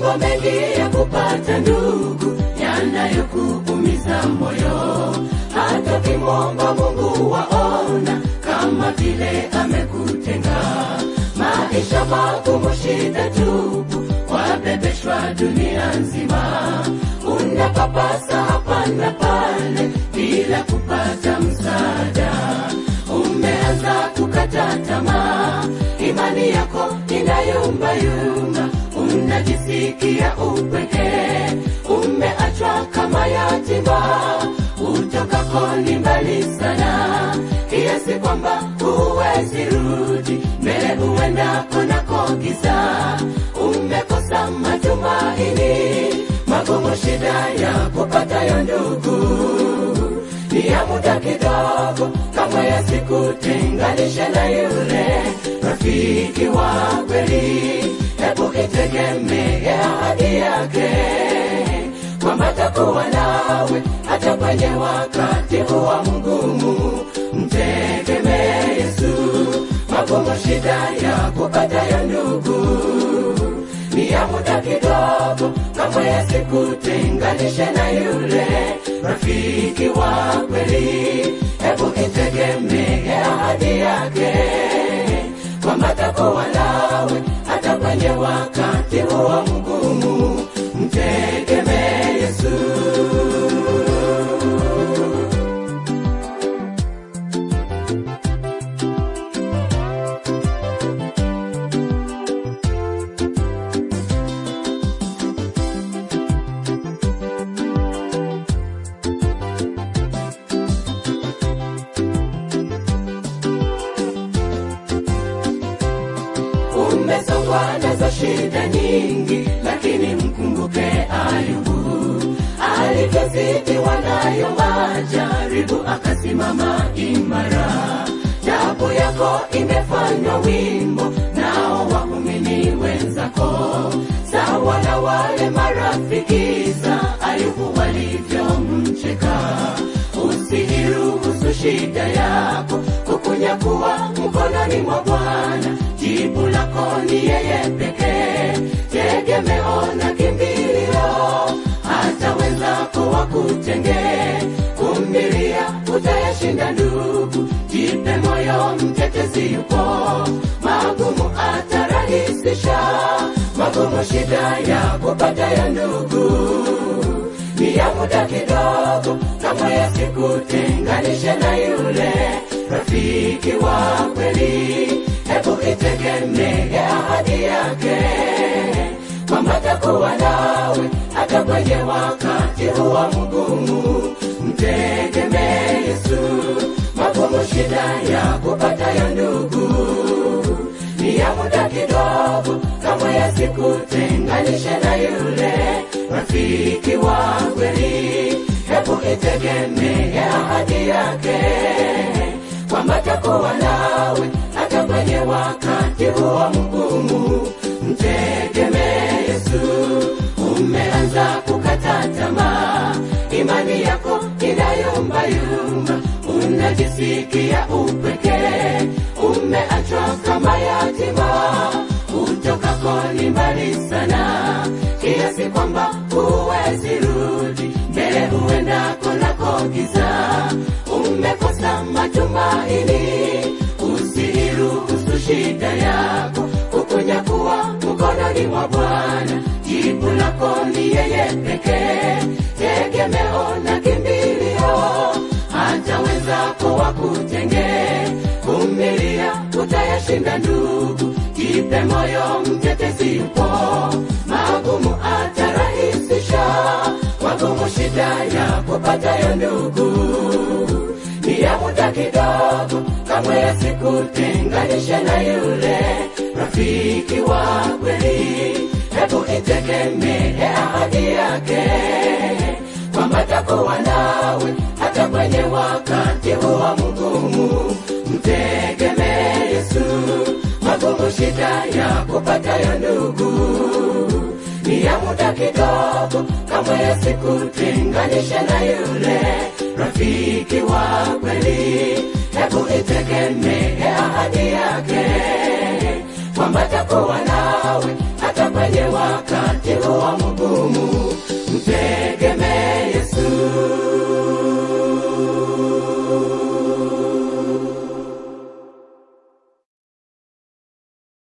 mambo mengi ya kupata ndugu yanayokuumiza moyo. Hata kimwomba Mungu waona kama vile amekutenga. Maisha magumu, shida tupu, wabebeshwa dunia nzima. Unapapasa hapa na pale bila kupata msaada. Umeanza kukata tamaa, imani yako inayumbayumba. Unajisikia upweke, umeachwa kama yatima. Utokako ni mbali sana, kiasi kwamba huwezi rudi. Mbele uendako nako giza, umekosa matumaini. Magumu, shida ya kupatayo ndugu ni ya muda kidogo, kama yasikutenganishe na yule rafiki wa kweli. Hebu itegemee ahadi yake, kwamba atakuwa nawe hata kwenye wakati huwa mgumu. Mtegemee Yesu. Magumu, shida ya kupatayo ndugu ni ya muda kidogo, kama yasikutenganishe na yule rafiki wa kweli. Hebu itegemee ahadi yake, kwamba atakuwa nawe hata kwenye wakati huwa mgumu. Mtegemee Yesu. Umesongwa nazo shida nyingi, lakini mkumbuke Ayubu. Alivyozidiwa nayo majaribu, akasimama imara. Taabu yako imefanywa wimbo, nao waumini wenzako. Sawa na wale marafiki za Ayubu walivyomcheka. Usiruhusu shida yako kukunyakuwa mkononi mwa Bwana. Jibu lako ni yeye pekee, tegemeo na kimbilio. Hata wenzako wakutenge, vumilia utayashinda ndugu. Jipe moyo, mtetezi yupo, magumu atarahisisha. Magumu, shida ya kupatayo ndugu ni ya muda kidogo, kama yasikutenganishe na yule rafiki wa kweli. Hebu itegemee ahadi yake, kwamba atakuwa nawe hata kwenye wakati huwa mgumu. Mtegemee Yesu. Magumu, shida ya kupatayo ndugu ni ya muda kidogo, kama yasikutenganishe na yule rafiki wa kweli. Hebu itegemee ahadi yake, kwamba atakuwa nawe hata kwenye wakati huwa mgumu. Mtegemee Yesu. Umeanza kukata tamaa, imani yako inayumbayumba. Unajisikia upweke, umeachwa kama yatima. Utokako ni mbali sana, kiasi kwamba huwezi rudi. Mbele uendako nako giza, umekosa matumaini. Usiruhusu shida yako kukunyakuwa mkononi mwa Bwana. Jibu lako ni yeye pekee, tegemeo na kimbilio. Hata wenzako wakutenge, vumilia utayashinda ndugu. Jipe moyo, mtetezi yupo, magumu atarahisisha. Magumu, shida ya kupatayo ndugu ni ya muda kidogo, kama yasikutenganishe na yule rafiki wa kweli. Hebu itegemee ahadi yake, kwamba atakuwa nawe hata kwenye wakati huwa mgumu. Mtegemee Yesu. Magumu, shida ya kupatayo ndugu ni ya muda kidogo, kama yasikutenganishe na yule rafiki wa kweli. Hebu itegemee ahadi yake, kwamba atakuwa